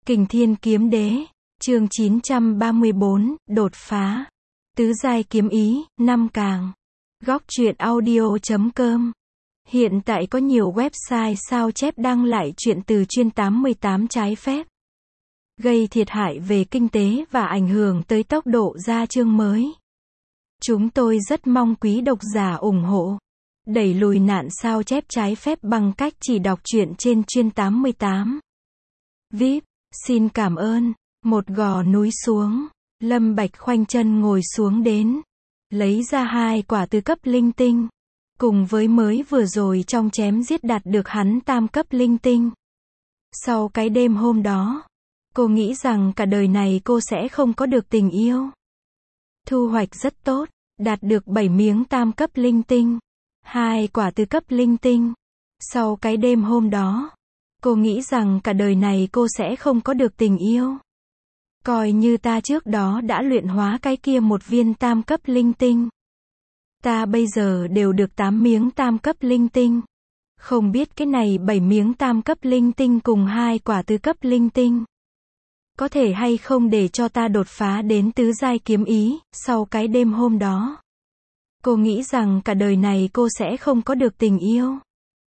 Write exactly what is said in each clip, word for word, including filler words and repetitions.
Kình Thiên Kiếm Đế, chương chín trăm ba mươi tư, đột phá. Tứ giai kiếm ý, năm càng. Góc truyện audio chấm com. Hiện tại có nhiều website sao chép đăng lại truyện từ chuyên tám mươi tám trái phép, gây thiệt hại về kinh tế và ảnh hưởng tới tốc độ ra chương mới. Chúng tôi rất mong quý độc giả ủng hộ, đẩy lùi nạn sao chép trái phép bằng cách chỉ đọc truyện trên chuyên tám mươi tám. vê i pê, xin cảm ơn. Một gò núi xuống, Lâm Bạch khoanh chân ngồi xuống đến, lấy ra hai quả tứ cấp linh tinh, cùng với mới vừa rồi trong chém giết đạt được hắn tam cấp linh tinh. Sau cái đêm hôm đó, cô nghĩ rằng cả đời này cô sẽ không có được tình yêu. Thu hoạch rất tốt, đạt được bảy miếng tam cấp linh tinh, hai quả tứ cấp linh tinh. Sau cái đêm hôm đó, cô nghĩ rằng cả đời này cô sẽ không có được tình yêu. Coi như ta trước đó đã luyện hóa cái kia một viên tam cấp linh tinh, ta bây giờ đều được tám miếng tam cấp linh tinh. Không biết cái này bảy miếng tam cấp linh tinh cùng hai quả tứ cấp linh tinh có thể hay không để cho ta đột phá đến tứ giai kiếm ý. Sau cái đêm hôm đó, cô nghĩ rằng cả đời này cô sẽ không có được tình yêu.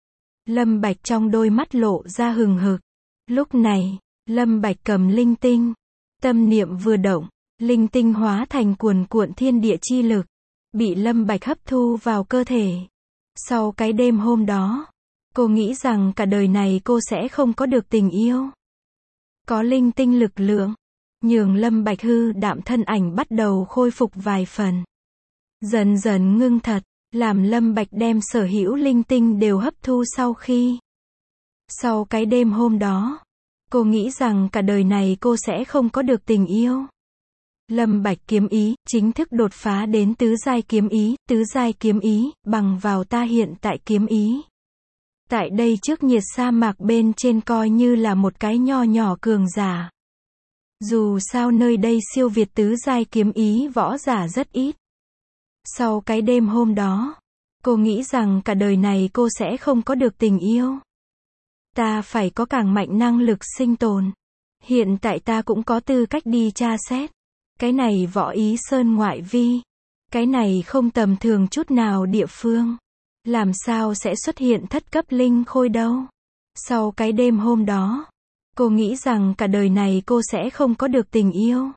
Lâm Bạch trong đôi mắt lộ ra hừng hực. Lúc này, Lâm Bạch cầm linh tinh, tâm niệm vừa động, linh tinh hóa thành cuồn cuộn thiên địa chi lực, bị Lâm Bạch hấp thu vào cơ thể. Sau cái đêm hôm đó, cô nghĩ rằng cả đời này cô sẽ không có được tình yêu. Có linh tinh lực lượng, nhường Lâm Bạch hư đạm thân ảnh bắt đầu khôi phục vài phần. Dần dần ngưng thật, làm Lâm Bạch đem sở hữu linh tinh đều hấp thu sau khi. Sau cái đêm hôm đó, cô nghĩ rằng cả đời này cô sẽ không có được tình yêu. Lâm Bạch kiếm ý, chính thức đột phá đến tứ giai kiếm ý, tứ giai kiếm ý, bằng vào ta hiện tại kiếm ý. Tại đây trước nhiệt sa mạc bên trên coi như là một cái nho nhỏ cường giả. Dù sao nơi đây siêu việt tứ giai kiếm ý võ giả rất ít. Sau cái đêm hôm đó, cô nghĩ rằng cả đời này cô sẽ không có được tình yêu. Ta phải có càng mạnh năng lực sinh tồn. Hiện tại ta cũng có tư cách đi tra xét. Cái này võ ý sơn ngoại vi. Cái này không tầm thường chút nào địa phương. Làm sao sẽ xuất hiện thất cấp linh khôi đâu. Sau cái đêm hôm đó, cô nghĩ rằng cả đời này cô sẽ không có được tình yêu.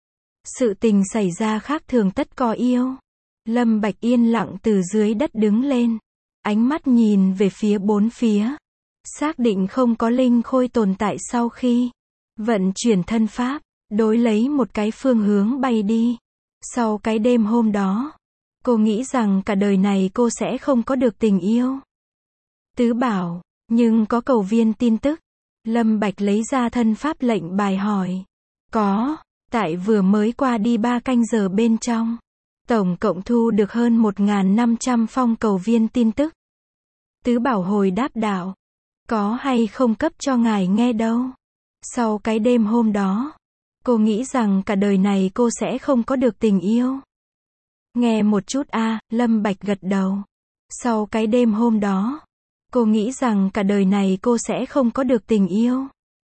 Sự tình xảy ra khác thường tất có yêu. Lâm Bạch yên lặng từ dưới đất đứng lên, ánh mắt nhìn về phía bốn phía, xác định không có linh khôi tồn tại sau khi vận chuyển thân pháp, đối lấy một cái phương hướng bay đi. Sau cái đêm hôm đó, cô nghĩ rằng cả đời này cô sẽ không có được tình yêu. Tứ bảo, nhưng có cầu viên tin tức. Lâm Bạch lấy ra thân pháp lệnh bài hỏi. Có, tại vừa mới qua đi ba canh giờ bên trong, tổng cộng thu được hơn một nghìn năm trăm phong cầu viên tin tức. Tứ bảo hồi đáp đạo. Có hay không cấp cho ngài nghe đâu. Sau cái đêm hôm đó, cô nghĩ rằng cả đời này cô sẽ không có được tình yêu. Nghe một chút a, à, Lâm Bạch gật đầu. Sau cái đêm hôm đó, cô nghĩ rằng cả đời này cô sẽ không có được tình yêu.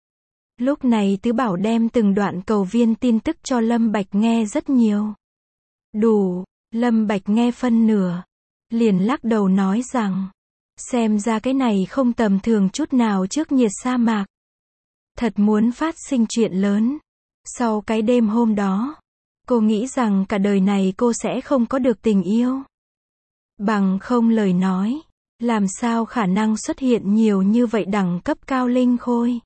Lúc này tứ bảo đem từng đoạn cầu viên tin tức cho Lâm Bạch nghe rất nhiều. Đủ, Lâm Bạch nghe phân nửa, liền lắc đầu nói rằng, xem ra cái này không tầm thường chút nào trước nhiệt sa mạc. Thật muốn phát sinh chuyện lớn. Sau cái đêm hôm đó, cô nghĩ rằng cả đời này cô sẽ không có được tình yêu. Bằng không lời nói, làm sao khả năng xuất hiện nhiều như vậy đẳng cấp cao linh khôi.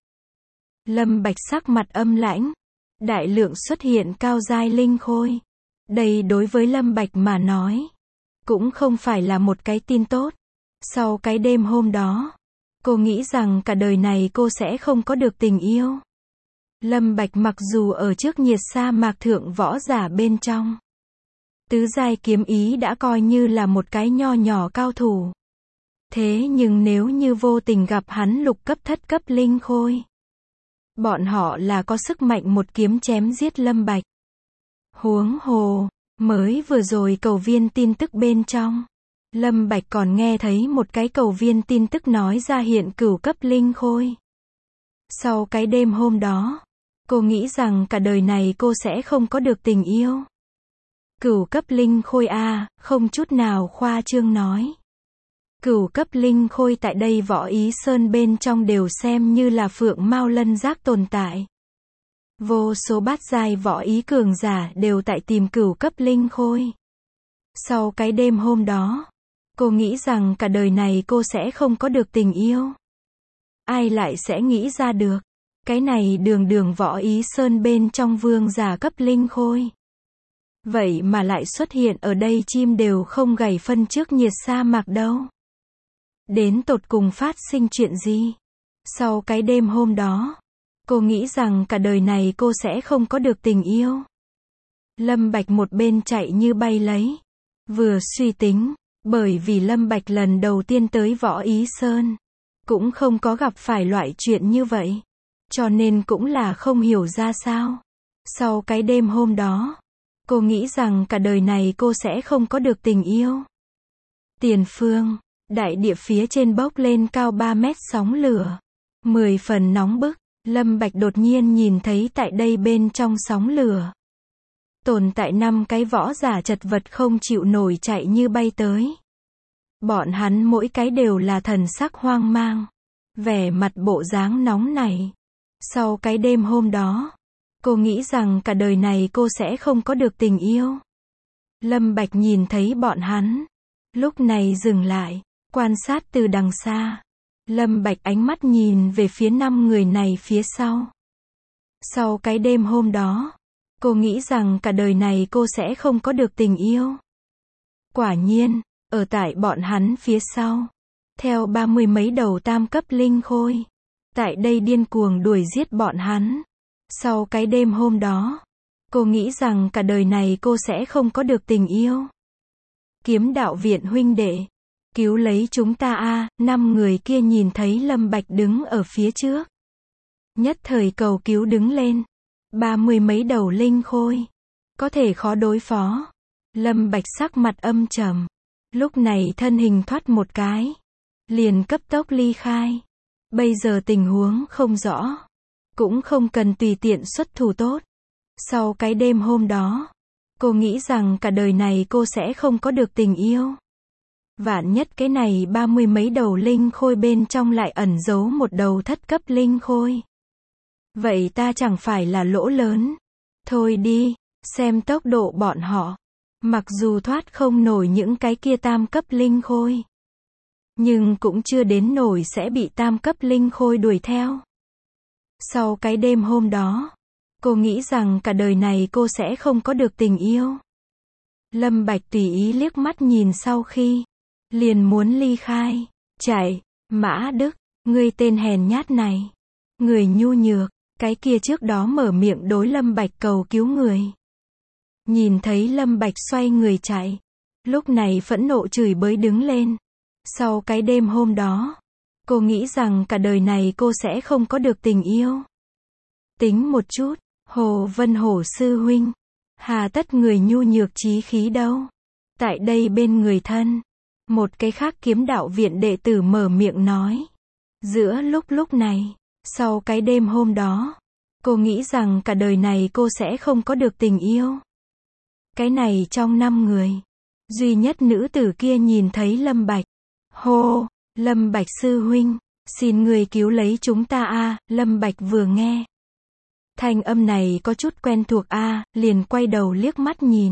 Lâm Bạch sắc mặt âm lãnh, đại lượng xuất hiện cao giai linh khôi. Đây đối với Lâm Bạch mà nói, cũng không phải là một cái tin tốt. Sau cái đêm hôm đó, cô nghĩ rằng cả đời này cô sẽ không có được tình yêu. Lâm Bạch mặc dù ở trước nhiệt sa mạc thượng võ giả bên trong, tứ giai kiếm ý đã coi như là một cái nho nhỏ cao thủ. Thế nhưng nếu như vô tình gặp hắn lục cấp thất cấp linh khôi, bọn họ là có sức mạnh một kiếm chém giết Lâm Bạch. Huống hồ, mới vừa rồi cầu viên tin tức bên trong, Lâm Bạch còn nghe thấy một cái cầu viên tin tức nói ra hiện cửu cấp linh khôi. Sau cái đêm hôm đó, Cô nghĩ rằng cả đời này cô sẽ không có được tình yêu. Cửu cấp linh khôi a, không chút nào khoa trương nói. Cửu cấp linh khôi tại đây Võ Ý Sơn bên trong đều xem như là phượng mao lân giác tồn tại. Vô số bát giai võ ý cường giả đều tại tìm cửu cấp linh khôi. Sau cái đêm hôm đó, cô nghĩ rằng cả đời này cô sẽ không có được tình yêu. Ai lại sẽ nghĩ ra được, cái này đường đường Võ Ý Sơn bên trong vương giả cấp linh khôi. Vậy mà lại xuất hiện ở đây chim đều không gảy phân trước nhiệt sa mạc đâu. Đến tột cùng phát sinh chuyện gì? Sau cái đêm hôm đó, cô nghĩ rằng cả đời này cô sẽ không có được tình yêu. Lâm Bạch một bên chạy như bay lấy, vừa suy tính, bởi vì Lâm Bạch lần đầu tiên tới Võ Ý Sơn, cũng không có gặp phải loại chuyện như vậy, cho nên cũng là không hiểu ra sao. Sau cái đêm hôm đó, cô nghĩ rằng cả đời này cô sẽ không có được tình yêu. Tiền phương, đại địa phía trên bốc lên cao ba mét sóng lửa, mười phần nóng bức. Lâm Bạch đột nhiên nhìn thấy tại đây bên trong sóng lửa, tồn tại năm cái võ giả chật vật không chịu nổi chạy như bay tới. Bọn hắn mỗi cái đều là thần sắc hoang mang, vẻ mặt bộ dáng nóng nảy. Sau cái đêm hôm đó, cô nghĩ rằng cả đời này cô sẽ không có được tình yêu. Lâm Bạch nhìn thấy bọn hắn, lúc này dừng lại, quan sát từ đằng xa. Lâm Bạch ánh mắt nhìn về phía năm người này phía sau. Sau cái đêm hôm đó, cô nghĩ rằng cả đời này cô sẽ không có được tình yêu. Quả nhiên, ở tại bọn hắn phía sau, theo ba mươi mấy đầu tam cấp linh khôi, tại đây điên cuồng đuổi giết bọn hắn. Sau cái đêm hôm đó, cô nghĩ rằng cả đời này cô sẽ không có được tình yêu. Kiếm đạo viện huynh đệ, cứu lấy chúng ta a. Năm người kia nhìn thấy Lâm Bạch đứng ở phía trước, nhất thời cầu cứu đứng lên. Ba mươi mấy đầu linh khôi, có thể khó đối phó. Lâm Bạch sắc mặt âm trầm, lúc này thân hình thoát một cái, liền cấp tốc ly khai. Bây giờ tình huống không rõ, cũng không cần tùy tiện xuất thủ tốt. Sau cái đêm hôm đó, cô nghĩ rằng cả đời này cô sẽ không có được tình yêu. Vạn nhất cái này ba mươi mấy đầu linh khôi bên trong lại ẩn giấu một đầu thất cấp linh khôi, vậy ta chẳng phải là lỗ lớn. Thôi đi, xem tốc độ bọn họ, mặc dù thoát không nổi những cái kia tam cấp linh khôi, nhưng cũng chưa đến nổi sẽ bị tam cấp linh khôi đuổi theo. Sau cái đêm hôm đó, cô nghĩ rằng cả đời này cô sẽ không có được tình yêu. Lâm Bạch tùy ý liếc mắt nhìn sau khi, liền muốn ly khai. Chạy, Mã Đức, ngươi tên hèn nhát này, người nhu nhược, cái kia trước đó mở miệng đối Lâm Bạch cầu cứu người. Nhìn thấy Lâm Bạch xoay người chạy, lúc này phẫn nộ chửi bới đứng lên. Sau cái đêm hôm đó, cô nghĩ rằng cả đời này cô sẽ không có được tình yêu. Tính một chút, Hồ Vân Hổ sư huynh, hà tất người nhu nhược chí khí đâu. Tại đây bên người thân, một cái khác kiếm đạo viện đệ tử mở miệng nói. Giữa lúc lúc này, sau cái đêm hôm đó, cô nghĩ rằng cả đời này cô sẽ không có được tình yêu. Cái này trong năm người, duy nhất nữ tử kia nhìn thấy Lâm Bạch. Hô, Lâm Bạch sư huynh, xin người cứu lấy chúng ta a. Lâm Bạch vừa nghe thanh âm này có chút quen thuộc a, liền quay đầu liếc mắt nhìn.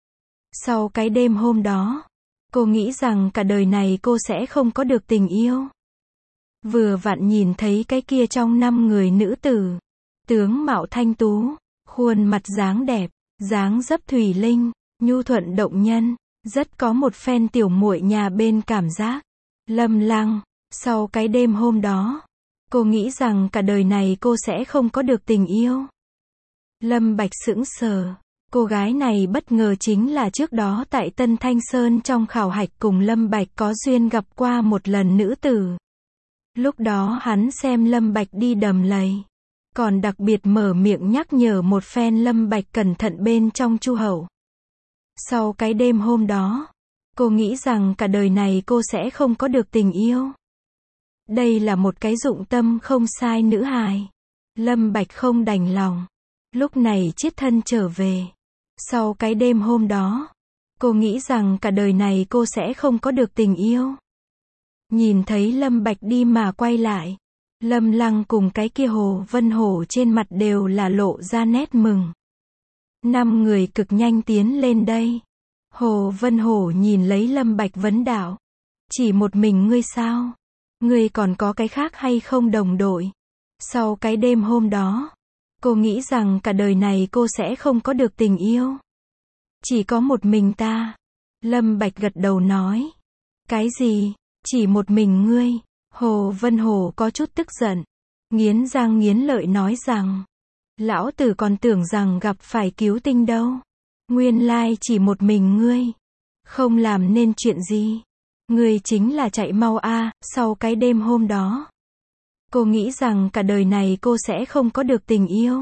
Sau cái đêm hôm đó, cô nghĩ rằng cả đời này cô sẽ không có được tình yêu. Vừa vặn nhìn thấy cái kia trong năm người nữ tử, tướng mạo thanh tú, khuôn mặt dáng đẹp, dáng dấp thủy linh, nhu thuận động nhân, rất có một phen tiểu muội nhà bên cảm giác. Lâm Lăng, sau cái đêm hôm đó, cô nghĩ rằng cả đời này cô sẽ không có được tình yêu. Lâm Bạch sững sờ, cô gái này bất ngờ chính là trước đó tại Tân Thanh Sơn trong khảo hạch cùng Lâm Bạch có duyên gặp qua một lần nữ tử. Lúc đó hắn xem Lâm Bạch đi đầm lầy, còn đặc biệt mở miệng nhắc nhở một phen Lâm Bạch cẩn thận bên trong chu hậu. Sau cái đêm hôm đó, cô nghĩ rằng cả đời này cô sẽ không có được tình yêu. Đây là một cái dụng tâm không sai nữ hài. Lâm Bạch không đành lòng. Lúc này chiết thân trở về. Sau cái đêm hôm đó, cô nghĩ rằng cả đời này cô sẽ không có được tình yêu. Nhìn thấy Lâm Bạch đi mà quay lại. Lâm Lăng cùng cái kia Hồ Vân Hổ trên mặt đều là lộ ra nét mừng. Năm người cực nhanh tiến lên đây. Hồ Vân Hổ nhìn lấy Lâm Bạch vấn đạo. Chỉ một mình ngươi sao? Ngươi còn có cái khác hay không đồng đội? Sau cái đêm hôm đó, cô nghĩ rằng cả đời này cô sẽ không có được tình yêu. Chỉ có một mình ta. Lâm Bạch gật đầu nói. Cái gì? Chỉ một mình ngươi? Hồ Vân Hổ có chút tức giận. Nghiến răng nghiến lợi nói rằng. Lão tử còn tưởng rằng gặp phải cứu tinh đâu. Nguyên lai chỉ một mình ngươi. Không làm nên chuyện gì. Ngươi chính là chạy mau a. Sau cái đêm hôm đó, cô nghĩ rằng cả đời này cô sẽ không có được tình yêu.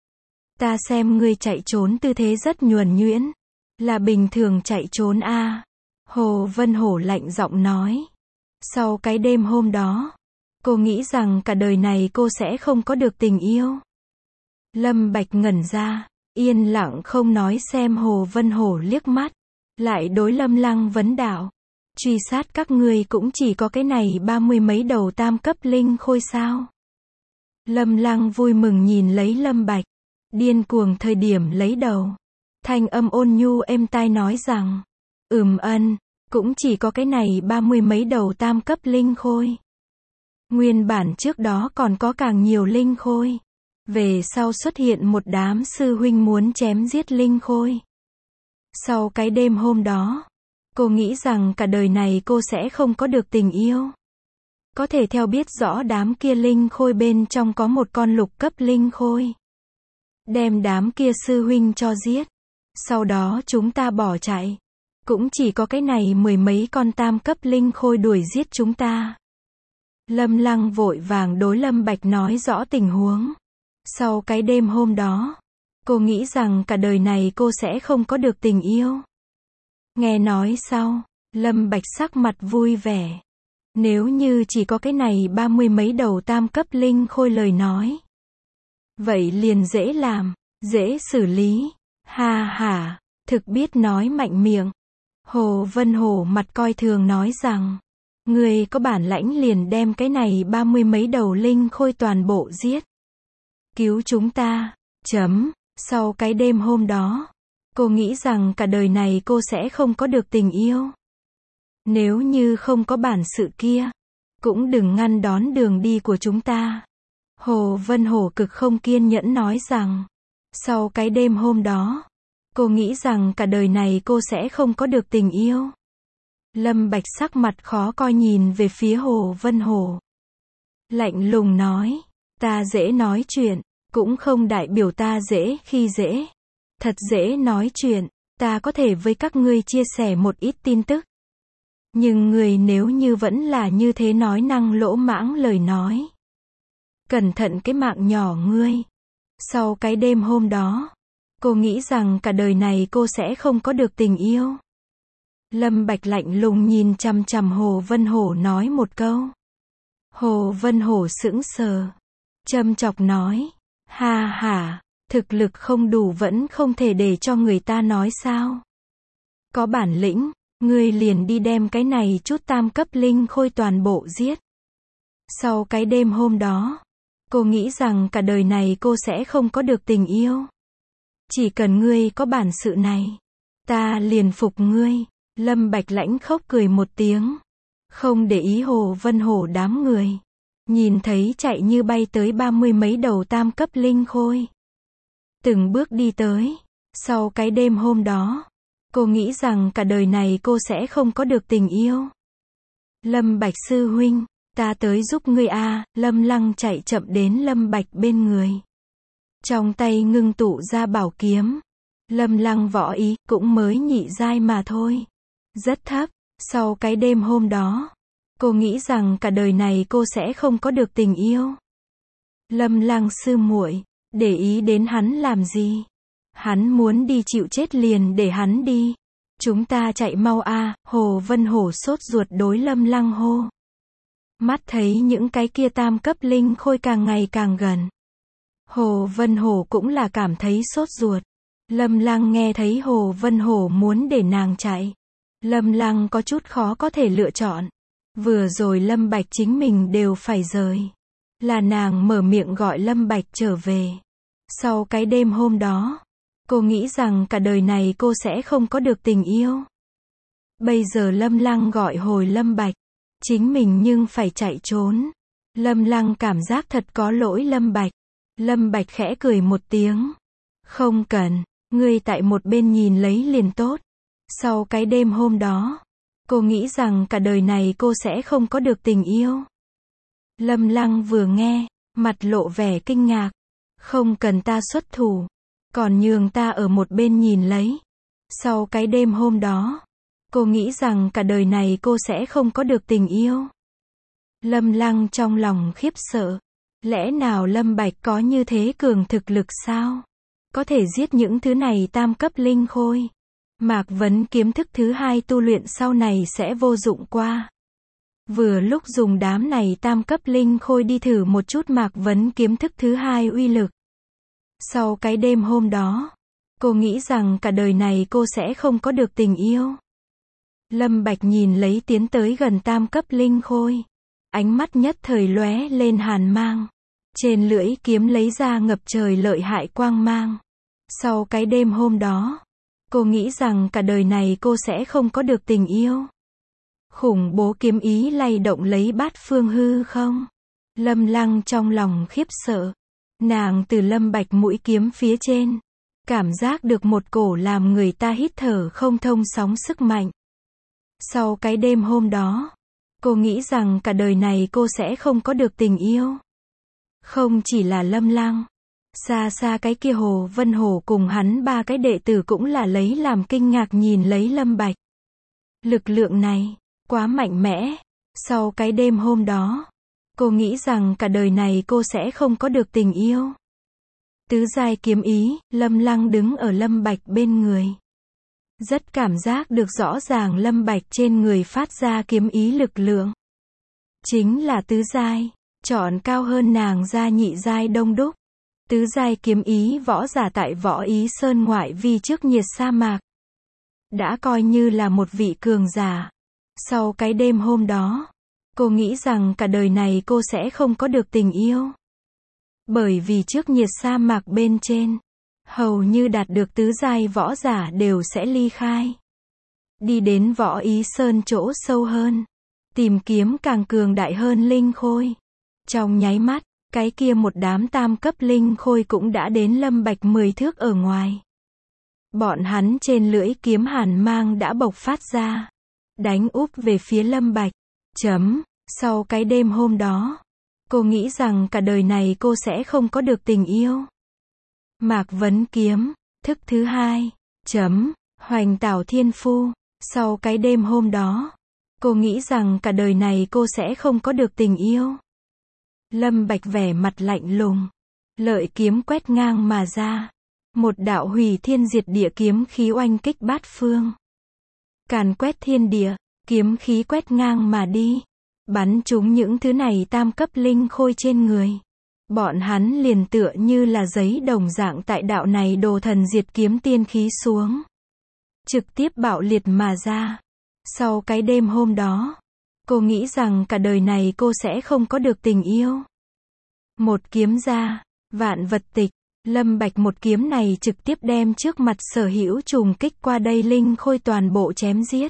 Ta xem ngươi chạy trốn tư thế rất nhuần nhuyễn. Là bình thường chạy trốn a. Hồ Vân Hổ lạnh giọng nói. Sau cái đêm hôm đó, cô nghĩ rằng cả đời này cô sẽ không có được tình yêu. Lâm Bạch ngẩn ra, yên lặng không nói xem Hồ Vân Hổ liếc mắt. Lại đối Lâm Lăng vấn đạo. Truy sát các ngươi cũng chỉ có cái này ba mươi mấy đầu tam cấp linh khôi sao? Lâm Lăng vui mừng nhìn lấy Lâm Bạch. Điên cuồng thời điểm lấy đầu. Thanh âm ôn nhu êm tai nói rằng. Ừm ân, cũng chỉ có cái này ba mươi mấy đầu tam cấp linh khôi. Nguyên bản trước đó còn có càng nhiều linh khôi. Về sau xuất hiện một đám sư huynh muốn chém giết linh khôi. Sau cái đêm hôm đó, cô nghĩ rằng cả đời này cô sẽ không có được tình yêu. Có thể theo biết rõ đám kia linh khôi bên trong có một con lục cấp linh khôi. Đem đám kia sư huynh cho giết. Sau đó chúng ta bỏ chạy. Cũng chỉ có cái này mười mấy con tam cấp linh khôi đuổi giết chúng ta. Lâm Lăng vội vàng đối Lâm Bạch nói rõ tình huống. Sau cái đêm hôm đó, cô nghĩ rằng cả đời này cô sẽ không có được tình yêu. Nghe nói sau, Lâm Bạch sắc mặt vui vẻ. Nếu như chỉ có cái này ba mươi mấy đầu tam cấp linh khôi lời nói. Vậy liền dễ làm, dễ xử lý. Ha ha, thực biết nói mạnh miệng. Hồ Vân Hổ mặt coi thường nói rằng. Người có bản lãnh liền đem cái này ba mươi mấy đầu linh khôi toàn bộ giết. Cứu chúng ta. Chấm. Sau cái đêm hôm đó, cô nghĩ rằng cả đời này cô sẽ không có được tình yêu. Nếu như không có bản sự kia, cũng đừng ngăn đón đường đi của chúng ta. Hồ Vân Hổ cực không kiên nhẫn nói rằng. Sau cái đêm hôm đó, cô nghĩ rằng cả đời này cô sẽ không có được tình yêu. Lâm Bạch sắc mặt khó coi nhìn về phía Hồ Vân Hổ. Lạnh lùng nói. Ta dễ nói chuyện. Cũng không đại biểu ta dễ khi dễ. Thật dễ nói chuyện, ta có thể với các ngươi chia sẻ một ít tin tức. Nhưng người nếu như vẫn là như thế nói năng lỗ mãng lời nói. Cẩn thận cái mạng nhỏ ngươi. Sau cái đêm hôm đó, cô nghĩ rằng cả đời này cô sẽ không có được tình yêu. Lâm Bạch lạnh lùng nhìn chằm chằm Hồ Vân Hổ nói một câu. Hồ Vân Hổ sững sờ. Châm chọc nói. Ha ha, thực lực không đủ vẫn không thể để cho người ta nói sao. Có bản lĩnh, ngươi liền đi đem cái này chút tam cấp linh khôi toàn bộ giết. Sau cái đêm hôm đó, cô nghĩ rằng cả đời này cô sẽ không có được tình yêu. Chỉ cần ngươi có bản sự này, ta liền phục ngươi. Lâm Bạch lãnh khốc cười một tiếng. Không để ý Hồ Vân Hổ đám người. Nhìn thấy chạy như bay tới ba mươi mấy đầu tam cấp linh khôi. Từng bước đi tới. Sau cái đêm hôm đó, cô nghĩ rằng cả đời này cô sẽ không có được tình yêu. Lâm Bạch sư huynh, ta tới giúp ngươi a. Lâm Lăng chạy chậm đến Lâm Bạch bên người. Trong tay ngưng tụ ra bảo kiếm. Lâm Lăng võ ý cũng mới nhị giai mà thôi. Rất thấp. Sau cái đêm hôm đó, cô nghĩ rằng cả đời này cô sẽ không có được tình yêu. Lâm Lăng sư muội, để ý đến hắn làm gì? Hắn muốn đi chịu chết liền để hắn đi. Chúng ta chạy mau a. Hồ Vân Hổ sốt ruột đối Lâm Lăng hô. Mắt thấy những cái kia tam cấp linh khôi càng ngày càng gần. Hồ Vân Hổ cũng là cảm thấy sốt ruột. Lâm Lăng nghe thấy Hồ Vân Hổ muốn để nàng chạy. Lâm Lăng có chút khó có thể lựa chọn. Vừa rồi Lâm Bạch chính mình đều phải rời. Là nàng mở miệng gọi Lâm Bạch trở về. Sau cái đêm hôm đó, cô nghĩ rằng cả đời này cô sẽ không có được tình yêu. Bây giờ Lâm Lăng gọi hồi Lâm Bạch, chính mình nhưng phải chạy trốn. Lâm Lăng cảm giác thật có lỗi Lâm Bạch. Lâm Bạch khẽ cười một tiếng. Không cần, ngươi tại một bên nhìn lấy liền tốt. Sau cái đêm hôm đó, cô nghĩ rằng cả đời này cô sẽ không có được tình yêu. Lâm Lăng vừa nghe, mặt lộ vẻ kinh ngạc. Không cần ta xuất thủ, còn nhường ta ở một bên nhìn lấy. Sau cái đêm hôm đó, cô nghĩ rằng cả đời này cô sẽ không có được tình yêu. Lâm Lăng trong lòng khiếp sợ. Lẽ nào Lâm Bạch có như thế cường thực lực sao? Có thể giết những thứ này tam cấp linh khôi. Mạc Vấn kiếm thức thứ hai tu luyện sau này sẽ vô dụng qua. Vừa lúc dùng đám này tam cấp linh khôi đi thử một chút Mạc Vấn kiếm thức thứ hai uy lực. Sau cái đêm hôm đó, cô nghĩ rằng cả đời này cô sẽ không có được tình yêu. Lâm Bạch nhìn lấy tiến tới gần tam cấp linh khôi. Ánh mắt nhất thời lóe lên hàn mang. Trên lưỡi kiếm lấy ra ngập trời lợi hại quang mang. Sau cái đêm hôm đó, cô nghĩ rằng cả đời này cô sẽ không có được tình yêu. Khủng bố kiếm ý lay động lấy bát phương hư không. Lâm Lăng trong lòng khiếp sợ. Nàng từ Lâm Bạch mũi kiếm phía trên, cảm giác được một cổ làm người ta hít thở không thông sóng sức mạnh. Sau cái đêm hôm đó, cô nghĩ rằng cả đời này cô sẽ không có được tình yêu. Không chỉ là Lâm Lăng, xa xa cái kia Hồ Vân Hổ cùng hắn ba cái đệ tử cũng là lấy làm kinh ngạc nhìn lấy Lâm Bạch. Lực lượng này, quá mạnh mẽ. Sau cái đêm hôm đó, cô nghĩ rằng cả đời này cô sẽ không có được tình yêu. Tứ giai kiếm ý, Lâm Lăng đứng ở Lâm Bạch bên người. Rất cảm giác được rõ ràng Lâm Bạch trên người phát ra kiếm ý lực lượng. Chính là tứ giai, chọn cao hơn nàng ra nhị giai đông đúc. Tứ giai kiếm ý võ giả tại Võ Ý Sơn ngoại vi trước nhiệt sa mạc. Đã coi như là một vị cường giả. Sau cái đêm hôm đó, cô nghĩ rằng cả đời này cô sẽ không có được tình yêu. Bởi vì trước nhiệt sa mạc bên trên, hầu như đạt được tứ giai võ giả đều sẽ ly khai. Đi đến Võ Ý Sơn chỗ sâu hơn, tìm kiếm càng cường đại hơn linh khôi. Trong nháy mắt, cái kia một đám tam cấp linh khôi cũng đã đến Lâm Bạch mười thước ở ngoài. Bọn hắn trên lưỡi kiếm hàn mang đã bộc phát ra, đánh úp về phía Lâm Bạch. Chấm, sau cái đêm hôm đó, cô nghĩ rằng cả đời này cô sẽ không có được tình yêu. Mạc Vấn kiếm, thức thứ hai, chấm, hoành tảo thiên phu. Sau cái đêm hôm đó, cô nghĩ rằng cả đời này cô sẽ không có được tình yêu. Lâm Bạch vẻ mặt lạnh lùng, lợi kiếm quét ngang mà ra. Một đạo hủy thiên diệt địa kiếm khí oanh kích bát phương. Càn quét thiên địa, kiếm khí quét ngang mà đi. Bắn trúng những thứ này tam cấp linh khôi trên người. Bọn hắn liền tựa như là giấy đồng dạng tại đạo này đồ thần diệt kiếm tiên khí xuống. Trực tiếp bạo liệt mà ra. Sau cái đêm hôm đó, cô nghĩ rằng cả đời này cô sẽ không có được tình yêu. Một kiếm ra, vạn vật tịch. Lâm Bạch một kiếm này trực tiếp đem trước mặt sở hữu trùng kích qua đây linh khôi toàn bộ chém giết.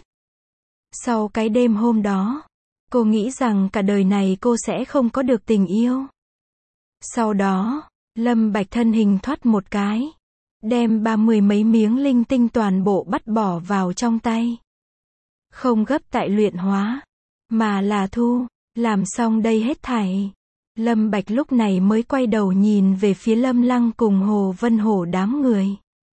Sau cái đêm hôm đó, cô nghĩ rằng cả đời này cô sẽ không có được tình yêu. Sau đó, Lâm Bạch thân hình thoát một cái, đem ba mươi mấy miếng linh tinh toàn bộ bắt bỏ vào trong tay. Không gấp tại luyện hóa, mà là thu, làm xong đây hết thảy. Lâm Bạch lúc này mới quay đầu nhìn về phía Lâm Lăng cùng Hồ Vân Hổ đám người.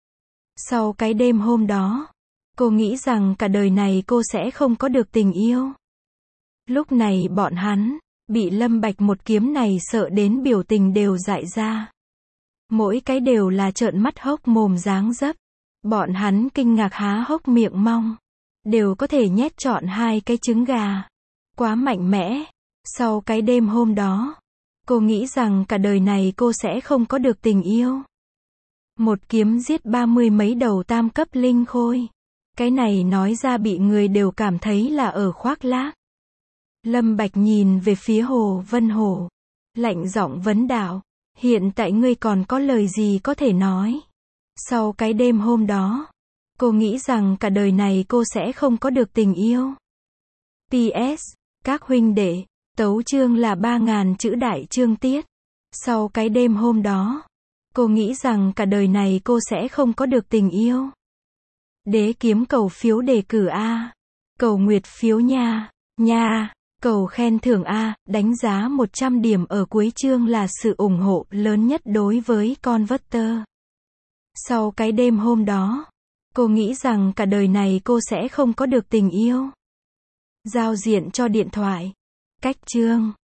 Sau cái đêm hôm đó, cô nghĩ rằng cả đời này cô sẽ không có được tình yêu. Lúc này bọn hắn, bị Lâm Bạch một kiếm này sợ đến biểu tình đều dại ra. Mỗi cái đều là trợn mắt hốc mồm dáng dấp. Bọn hắn kinh ngạc há hốc miệng mong. Đều có thể nhét trọn hai cái trứng gà. Quá mạnh mẽ. Sau cái đêm hôm đó, Cô nghĩ rằng cả đời này cô sẽ không có được tình yêu. Một kiếm giết ba mươi mấy đầu tam cấp linh khôi. Cái này nói ra bị người đều cảm thấy là ở khoác lác. Lâm Bạch nhìn về phía Hồ Vân Hổ. Lạnh giọng vấn đạo. Hiện tại ngươi còn có lời gì có thể nói? Sau cái đêm hôm đó, cô nghĩ rằng cả đời này cô sẽ không có được tình yêu. pê ét. Các huynh đệ, tấu chương là ba ngàn chữ đại chương tiết. Sau cái đêm hôm đó, cô nghĩ rằng cả đời này cô sẽ không có được tình yêu. Đế kiếm cầu phiếu đề cử A. Cầu nguyệt phiếu nha. Nha. Cầu khen thưởng A. Đánh giá một trăm điểm ở cuối chương là sự ủng hộ lớn nhất đối với Converter. Sau cái đêm hôm đó, cô nghĩ rằng cả đời này cô sẽ không có được tình yêu. Giao diện cho điện thoại. Cách chương.